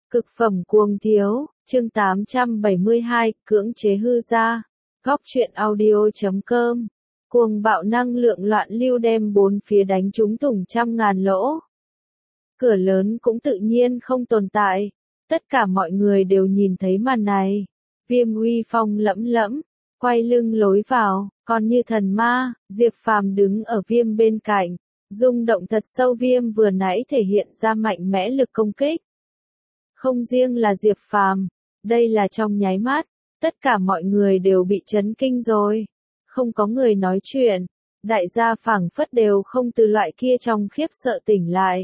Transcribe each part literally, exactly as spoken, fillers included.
Cực phẩm cuồng thiếu, chương tám trăm bảy mươi hai, cưỡng chế hư gia. Góc truyện audio chấm com. Cuồng bạo năng lượng loạn lưu đem bốn phía đánh trúng thủng trăm ngàn lỗ. Cửa lớn cũng tự nhiên không tồn tại. Tất cả mọi người đều nhìn thấy màn này. Viêm uy phong lẫm lẫm, quay lưng lối vào, còn như thần ma, Diệp Phàm đứng ở Viêm bên cạnh. Rung động thật sâu. Viêm vừa nãy thể hiện ra mạnh mẽ lực công kích. Không riêng là Diệp Phàm, đây là trong nháy mắt, tất cả mọi người đều bị chấn kinh rồi. Không có người nói chuyện, đại gia phảng phất đều không từ loại kia trong khiếp sợ tỉnh lại.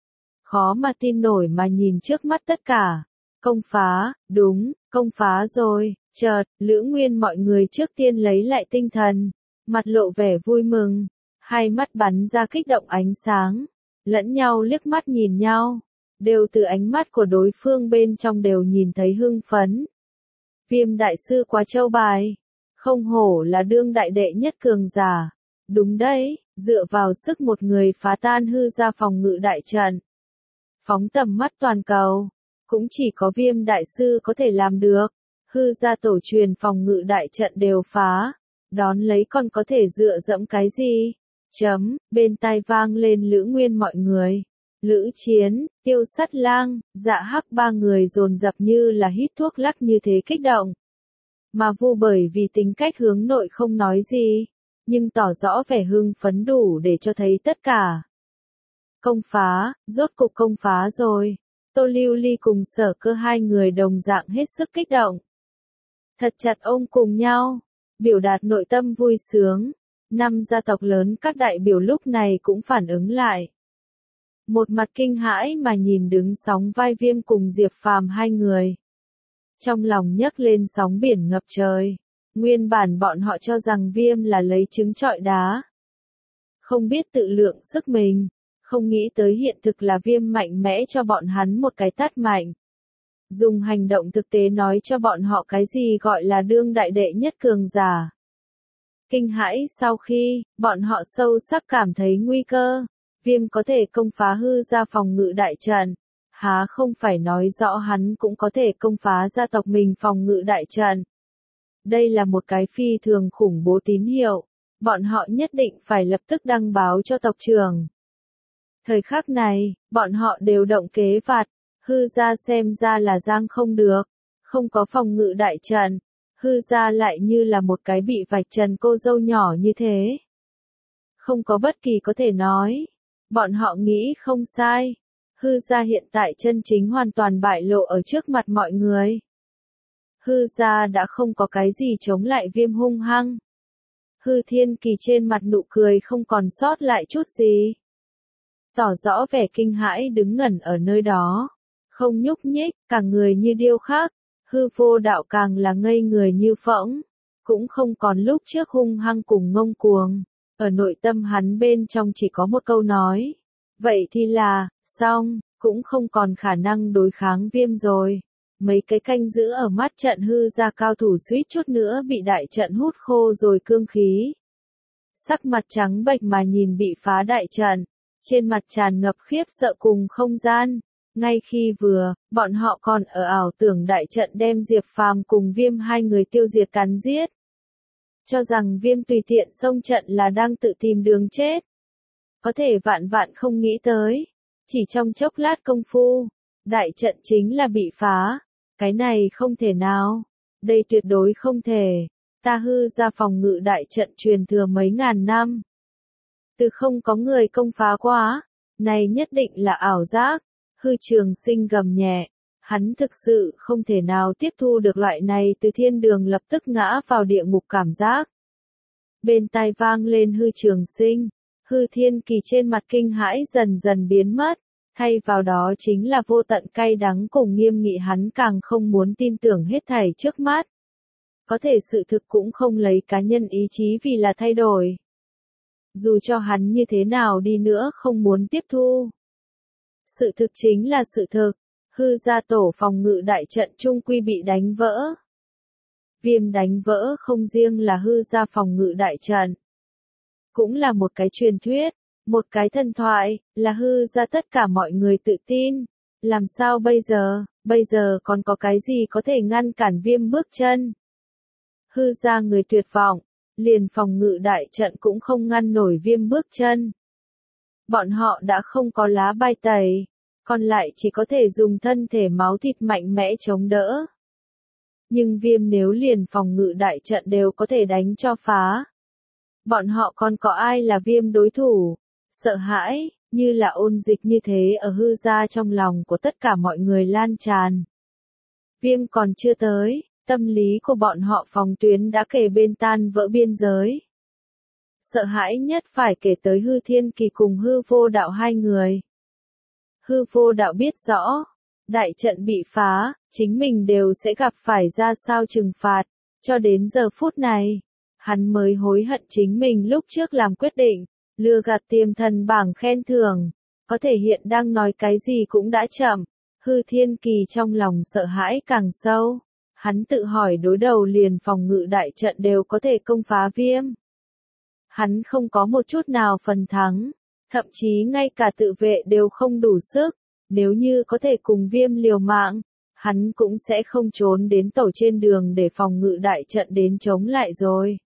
Khó mà tin nổi mà nhìn trước mắt tất cả. Công phá, đúng, công phá rồi. Chợt, Lữ Nguyên mọi người trước tiên lấy lại tinh thần, mặt lộ vẻ vui mừng, hai mắt bắn ra kích động ánh sáng, lẫn nhau liếc mắt nhìn nhau. Đều từ ánh mắt của đối phương bên trong đều nhìn thấy hưng phấn. Viêm đại sư quá châu bài. Không hổ là đương đại đệ nhất cường giả. Đúng đấy, dựa vào sức một người phá tan hư gia phòng ngự đại trận. Phóng tầm mắt toàn cầu. Cũng chỉ có Viêm đại sư có thể làm được. Hư gia tổ truyền phòng ngự đại trận đều phá. Đón lấy còn có thể dựa dẫm cái gì? Chấm, bên tai vang lên Lữ Nguyên mọi người. Lữ Chiến, Tiêu Sắt Lang, Dạ Hắc ba người dồn dập như là hít thuốc lắc như thế kích động. Mà Vu bởi vì tính cách hướng nội không nói gì, nhưng tỏ rõ vẻ hưng phấn đủ để cho thấy tất cả. Công phá, rốt cục công phá rồi. Tô Lưu Ly cùng Sở Cơ hai người đồng dạng hết sức kích động. Thật chặt ôm cùng nhau, biểu đạt nội tâm vui sướng. Năm gia tộc lớn các đại biểu lúc này cũng phản ứng lại. Một mặt kinh hãi mà nhìn đứng sóng vai Viêm cùng Diệp Phàm hai người. Trong lòng nhấc lên sóng biển ngập trời. Nguyên bản bọn họ cho rằng Viêm là lấy trứng trọi đá. Không biết tự lượng sức mình. Không nghĩ tới hiện thực là Viêm mạnh mẽ cho bọn hắn một cái tát mạnh. Dùng hành động thực tế nói cho bọn họ cái gì gọi là đương đại đệ nhất cường giả. Kinh hãi sau khi, bọn họ sâu sắc cảm thấy nguy cơ. Viêm có thể công phá hư gia phòng ngự đại trận, há không phải nói rõ hắn cũng có thể công phá gia tộc mình phòng ngự đại trận. Đây là một cái phi thường khủng bố tín hiệu, bọn họ nhất định phải lập tức đăng báo cho tộc trưởng. Thời khắc này, bọn họ đều động kế vặt, hư gia xem ra là giang không được, không có phòng ngự đại trận, hư gia lại như là một cái bị vạch trần cô dâu nhỏ như thế. Không có bất kỳ có thể nói. Bọn họ nghĩ không sai. Hư gia hiện tại chân chính hoàn toàn bại lộ ở trước mặt mọi người. Hư gia đã không có cái gì chống lại Viêm hung hăng. Hư Thiên Kỳ trên mặt nụ cười không còn sót lại chút gì. Tỏ rõ vẻ kinh hãi đứng ngẩn ở nơi đó. Không nhúc nhích, cả người như điêu khắc. Hư Vô Đạo càng là ngây người như phỗng. Cũng không còn lúc trước hung hăng cùng ngông cuồng. Ở nội tâm hắn bên trong chỉ có một câu nói. Vậy thì là, xong, cũng không còn khả năng đối kháng Viêm rồi. Mấy cái canh giữ ở mắt trận hư gia cao thủ suýt chút nữa bị đại trận hút khô rồi cương khí. Sắc mặt trắng bệch mà nhìn bị phá đại trận. Trên mặt tràn ngập khiếp sợ cùng không gian. Ngay khi vừa, bọn họ còn ở ảo tưởng đại trận đem Diệp Phàm cùng Viêm hai người tiêu diệt cắn giết. Cho rằng Viêm tùy tiện xông trận là đang tự tìm đường chết. Có thể vạn vạn không nghĩ tới. Chỉ trong chốc lát công phu, đại trận chính là bị phá. Cái này không thể nào. Đây tuyệt đối không thể. Ta hư gia phòng ngự đại trận truyền thừa mấy ngàn năm. Từ không có người công phá quá. Này nhất định là ảo giác. Hư Trường Sinh gầm nhẹ. Hắn thực sự không thể nào tiếp thu được loại này từ thiên đường lập tức ngã vào địa ngục cảm giác. Bên tai vang lên Hư Trường Sinh, Hư Thiên Kỳ trên mặt kinh hãi dần dần biến mất, thay vào đó chính là vô tận cay đắng cùng nghiêm nghị hắn càng không muốn tin tưởng hết thảy trước mắt. Có thể sự thực cũng không lấy cá nhân ý chí vì là thay đổi. Dù cho hắn như thế nào đi nữa không muốn tiếp thu. Sự thực chính là sự thực. Hư gia tổ phòng ngự đại trận chung quy bị đánh vỡ. Viêm đánh vỡ không riêng là hư gia phòng ngự đại trận. Cũng là một cái truyền thuyết, một cái thần thoại, là hư gia tất cả mọi người tự tin. Làm sao bây giờ, bây giờ còn có cái gì có thể ngăn cản Viêm bước chân? Hư ra người tuyệt vọng, liền phòng ngự đại trận cũng không ngăn nổi Viêm bước chân. Bọn họ đã không có lá bài tẩy, còn lại chỉ có thể dùng thân thể máu thịt mạnh mẽ chống đỡ. Nhưng Viêm nếu liền phòng ngự đại trận đều có thể đánh cho phá. Bọn họ còn có ai là Viêm đối thủ? Sợ hãi, như là ôn dịch như thế ở hư ra trong lòng của tất cả mọi người lan tràn. Viêm còn chưa tới, tâm lý của bọn họ phòng tuyến đã kề bên tan vỡ biên giới. Sợ hãi nhất phải kể tới Hư Thiên Kỳ cùng Hư Vô Đạo hai người. Hư Vô Đạo biết rõ, đại trận bị phá, chính mình đều sẽ gặp phải ra sao trừng phạt, cho đến giờ phút này, hắn mới hối hận chính mình lúc trước làm quyết định, lừa gạt tiềm thần bảng khen thưởng, có thể hiện đang nói cái gì cũng đã chậm. Hư Thiên Kỳ trong lòng sợ hãi càng sâu, hắn tự hỏi đối đầu liền phòng ngự đại trận đều có thể công phá Viêm. Hắn không có một chút nào phần thắng, thậm chí ngay cả tự vệ đều không đủ sức, nếu như có thể cùng Viêm liều mạng, hắn cũng sẽ không trốn đến tổ trên đường để phòng ngự đại trận đến chống lại rồi.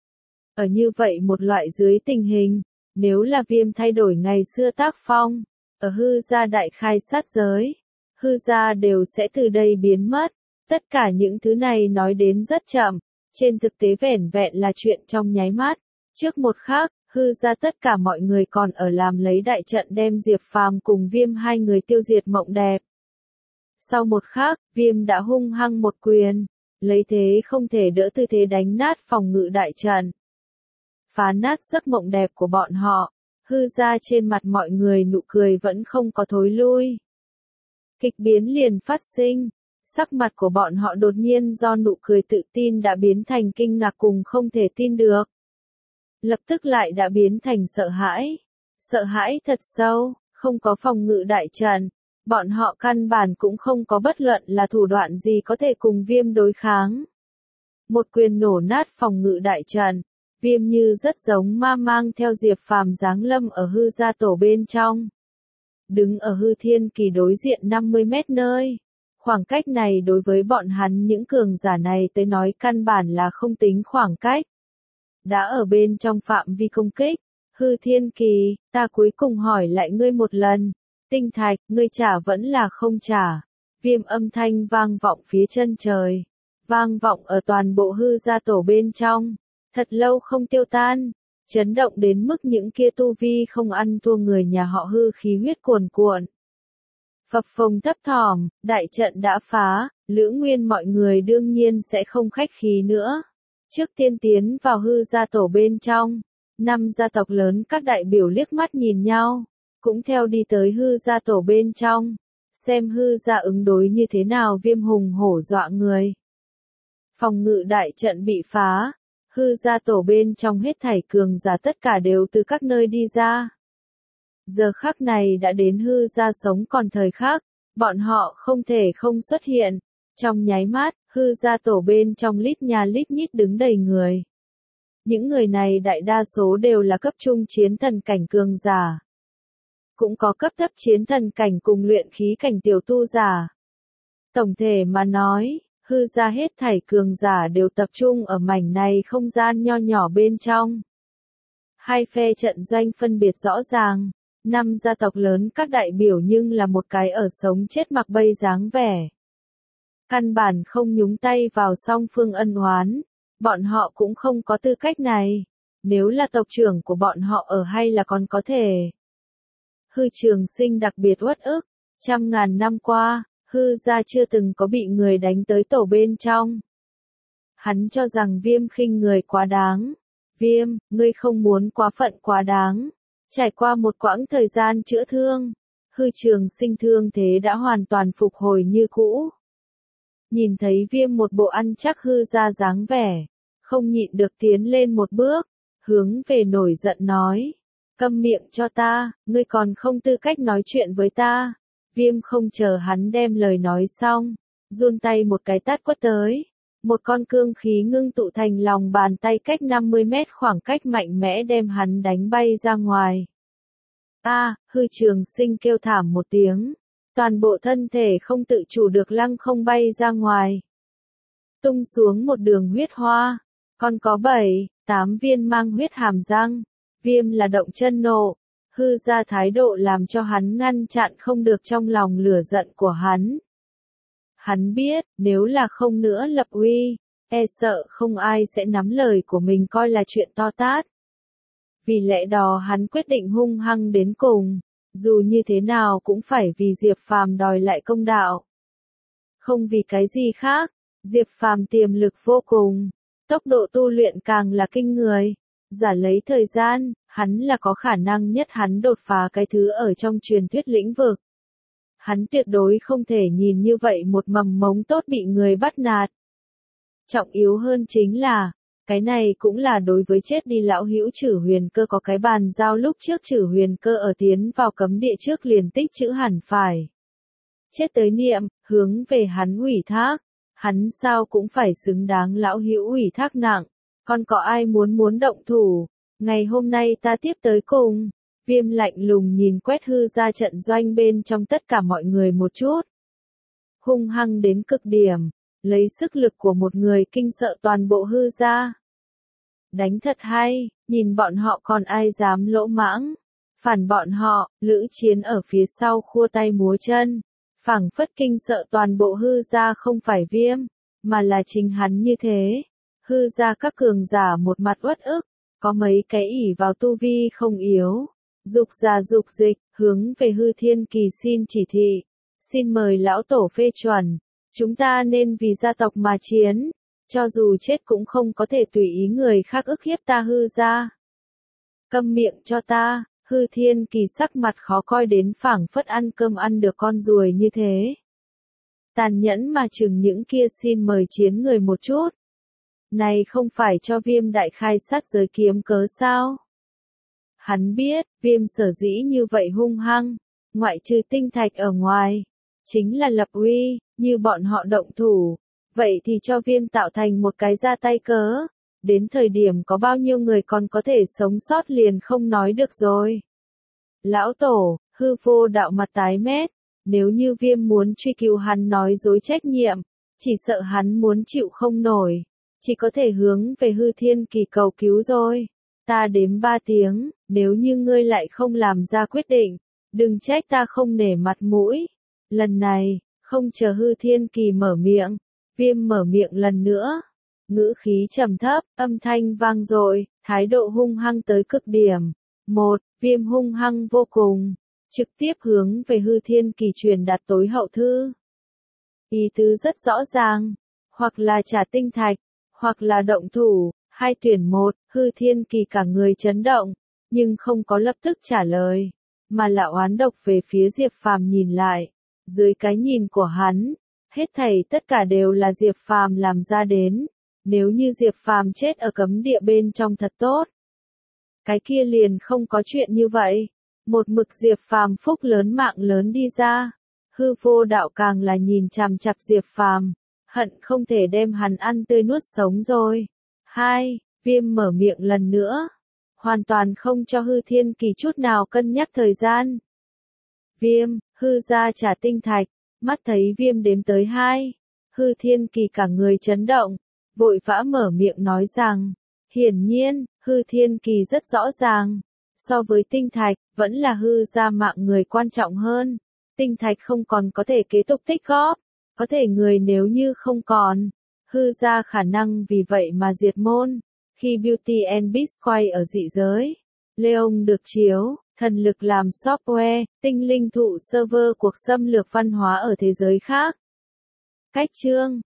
Ở như vậy một loại dưới tình hình, nếu là Viêm thay đổi ngày xưa tác phong, ở hư gia đại khai sát giới, hư gia đều sẽ từ đây biến mất. Tất cả những thứ này nói đến rất chậm, trên thực tế vẻn vẹn là chuyện trong nháy mắt. Trước một khắc, hư gia tất cả mọi người còn ở làm lấy đại trận đem Diệp Phàm cùng Viêm hai người tiêu diệt mộng đẹp. Sau một khắc, Viêm đã hung hăng một quyền, lấy thế không thể đỡ tư thế đánh nát phòng ngự đại trận. Phá nát giấc mộng đẹp của bọn họ, hư gia trên mặt mọi người nụ cười vẫn không có thối lui. Kịch biến liền phát sinh, sắc mặt của bọn họ đột nhiên do nụ cười tự tin đã biến thành kinh ngạc cùng không thể tin được. Lập tức lại đã biến thành sợ hãi. Sợ hãi thật sâu, không có phòng ngự đại trận, bọn họ căn bản cũng không có bất luận là thủ đoạn gì có thể cùng Viêm đối kháng. Một quyền nổ nát phòng ngự đại trận, Viêm như rất giống ma mang theo Diệp Phàm giáng lâm ở hư gia tổ bên trong. Đứng ở Hư Thiên Kỳ đối diện năm mươi mét nơi. Khoảng cách này đối với bọn hắn những cường giả này tới nói căn bản là không tính khoảng cách. Đã ở bên trong phạm vi công kích, Hư Thiên Kỳ, ta cuối cùng hỏi lại ngươi một lần, tinh thạch, ngươi trả vẫn là không trả. Viêm âm thanh vang vọng phía chân trời, vang vọng ở toàn bộ hư gia tổ bên trong, thật lâu không tiêu tan, chấn động đến mức những kia tu vi không ăn thua người nhà họ Hư khí huyết cuồn cuộn. Phập phồng thấp thỏm, đại trận đã phá, Lữ Nguyên mọi người đương nhiên sẽ không khách khí nữa. Trước tiên tiến vào hư gia tổ bên trong, năm gia tộc lớn các đại biểu liếc mắt nhìn nhau, cũng theo đi tới hư gia tổ bên trong, xem hư gia ứng đối như thế nào Viêm hùng hổ dọa người. Phòng ngự đại trận bị phá, hư gia tổ bên trong hết thảy cường giả tất cả đều từ các nơi đi ra. Giờ khắc này đã đến hư gia sống còn thời khắc, bọn họ không thể không xuất hiện. Trong nháy mắt, hư gia tổ bên trong lít nhà lít nhít đứng đầy người. Những người này đại đa số đều là cấp trung chiến thần cảnh cường giả. Cũng có cấp thấp chiến thần cảnh cùng luyện khí cảnh tiểu tu giả. Tổng thể mà nói, hư gia hết thảy cường giả đều tập trung ở mảnh này không gian nho nhỏ bên trong. Hai phe trận doanh phân biệt rõ ràng. Năm gia tộc lớn các đại biểu nhưng là một cái ở sống chết mặc bay dáng vẻ. Căn bản không nhúng tay vào song phương ân oán, bọn họ cũng không có tư cách này, nếu là tộc trưởng của bọn họ ở hay là còn có thể. Hư Trường Sinh đặc biệt uất ức, trăm ngàn năm qua, hư gia chưa từng có bị người đánh tới tổ bên trong. Hắn cho rằng Viêm khinh người quá đáng. Viêm, ngươi không muốn quá phận quá đáng. Trải qua một quãng thời gian chữa thương, Hư Trường Sinh thương thế đã hoàn toàn phục hồi như cũ. Nhìn thấy Viêm một bộ ăn chắc hư ra dáng vẻ, không nhịn được tiến lên một bước, hướng về nổi giận nói, câm miệng cho ta, ngươi còn không tư cách nói chuyện với ta. Viêm không chờ hắn đem lời nói xong, run tay một cái tát quất tới, một con cương khí ngưng tụ thành lòng bàn tay cách năm mươi mét khoảng cách mạnh mẽ đem hắn đánh bay ra ngoài. A, Hư Trường Sinh kêu thảm một tiếng, Toàn bộ thân thể không tự chủ được lăng không bay ra ngoài. Tung xuống một đường huyết hoa. Còn có bảy, tám viên mang huyết hàm răng. Viêm là động chân nộ. Hư ra thái độ làm cho hắn ngăn chặn không được trong lòng lửa giận của hắn. Hắn biết, nếu là không nữa lập uy, e sợ không ai sẽ nắm lời của mình coi là chuyện to tát. Vì lẽ đó hắn quyết định hung hăng đến cùng, dù như thế nào cũng phải vì Diệp Phàm đòi lại công đạo. Không vì cái gì khác, Diệp Phàm tiềm lực vô cùng, tốc độ tu luyện càng là kinh người. Giả lấy thời gian, hắn là có khả năng nhất hắn đột phá cái thứ ở trong truyền thuyết lĩnh vực. Hắn tuyệt đối không thể nhìn như vậy một mầm mống tốt bị người bắt nạt. Trọng yếu hơn chính là, cái này cũng là đối với chết đi lão hữu Trử Huyền Cơ có cái bàn giao lúc trước Trử Huyền Cơ ở tiến vào cấm địa trước liền tích chữ hẳn phải. Chết tới niệm, hướng về hắn ủy thác, hắn sao cũng phải xứng đáng lão hữu ủy thác nặng, còn có ai muốn muốn động thủ, ngày hôm nay ta tiếp tới cùng. Viêm lạnh lùng nhìn quét hư ra trận doanh bên trong tất cả mọi người một chút. Hung hăng đến cực điểm, lấy sức lực của một người kinh sợ toàn bộ hư ra. Đánh thật hay, nhìn bọn họ còn ai dám lỗ mãng. Phản bọn họ, Lữ Chiến ở phía sau khua tay múa chân. Phảng phất kinh sợ toàn bộ hư ra không phải Viêm, mà là chính hắn như thế. Hư ra các cường giả một mặt uất ức, có mấy cái ỷ vào tu vi không yếu. Dục giả dục dịch, hướng về hư thiên kỳ xin chỉ thị. Xin mời lão tổ phê chuẩn. Chúng ta nên vì gia tộc mà chiến. Cho dù chết cũng không có thể tùy ý người khác ức hiếp ta hư ra. Câm miệng cho ta, hư thiên kỳ sắc mặt khó coi đến phảng phất ăn cơm ăn được con ruồi như thế. Tàn nhẫn mà chừng những kia xin mời chiến người một chút. Này không phải cho Viêm đại khai sát giới kiếm cớ sao? Hắn biết, Viêm sở dĩ như vậy hung hăng, ngoại trừ tinh thạch ở ngoài, chính là lập uy, như bọn họ động thủ, vậy thì cho Viêm tạo thành một cái ra tay cớ, đến thời điểm có bao nhiêu người còn có thể sống sót liền không nói được rồi. Lão tổ, hư vô đạo mặt tái mét, nếu như Viêm muốn truy cứu hắn nói dối trách nhiệm, chỉ sợ hắn muốn chịu không nổi, chỉ có thể hướng về hư thiên kỳ cầu cứu rồi. Ta đếm ba tiếng, nếu như ngươi lại không làm ra quyết định, đừng trách ta không nể mặt mũi. Lần này, không chờ hư thiên kỳ mở miệng, Viêm mở miệng lần nữa. Ngữ khí trầm thấp, âm thanh vang dội, thái độ hung hăng tới cực điểm. Một, Viêm hung hăng vô cùng, trực tiếp hướng về hư thiên kỳ truyền đạt tối hậu thư. Ý tứ rất rõ ràng, hoặc là trả tinh thạch, hoặc là động thủ. Hai tuyển một, hư thiên kỳ cả người chấn động, nhưng không có lập tức trả lời, mà là oán độc về phía Diệp Phàm nhìn lại. Dưới cái nhìn của hắn, hết thảy tất cả đều là Diệp Phàm làm ra đến. Nếu như Diệp Phàm chết ở cấm địa bên trong thật tốt, cái kia liền không có chuyện như vậy. Một mực Diệp Phàm phúc lớn mạng lớn đi ra, hư vô đạo càng là nhìn chằm chằm Diệp Phàm, hận không thể đem hắn ăn tươi nuốt sống rồi. Hai, Viêm mở miệng lần nữa, hoàn toàn không cho hư thiên kỳ chút nào cân nhắc thời gian. Viêm, hư ra trả tinh thạch, mắt thấy Viêm đếm tới hai, hư thiên kỳ cả người chấn động, vội vã mở miệng nói rằng, hiển nhiên, hư thiên kỳ rất rõ ràng, so với tinh thạch, vẫn là hư ra mạng người quan trọng hơn. Tinh thạch không còn có thể kế tục tích góp, có thể người nếu như không còn, hư ra khả năng vì vậy mà diệt môn. Khi Beauty and Beast quay ở dị giới, Leon được chiếu, thần lực làm software, tinh linh thụ server cuộc xâm lược văn hóa ở thế giới khác. Cách chương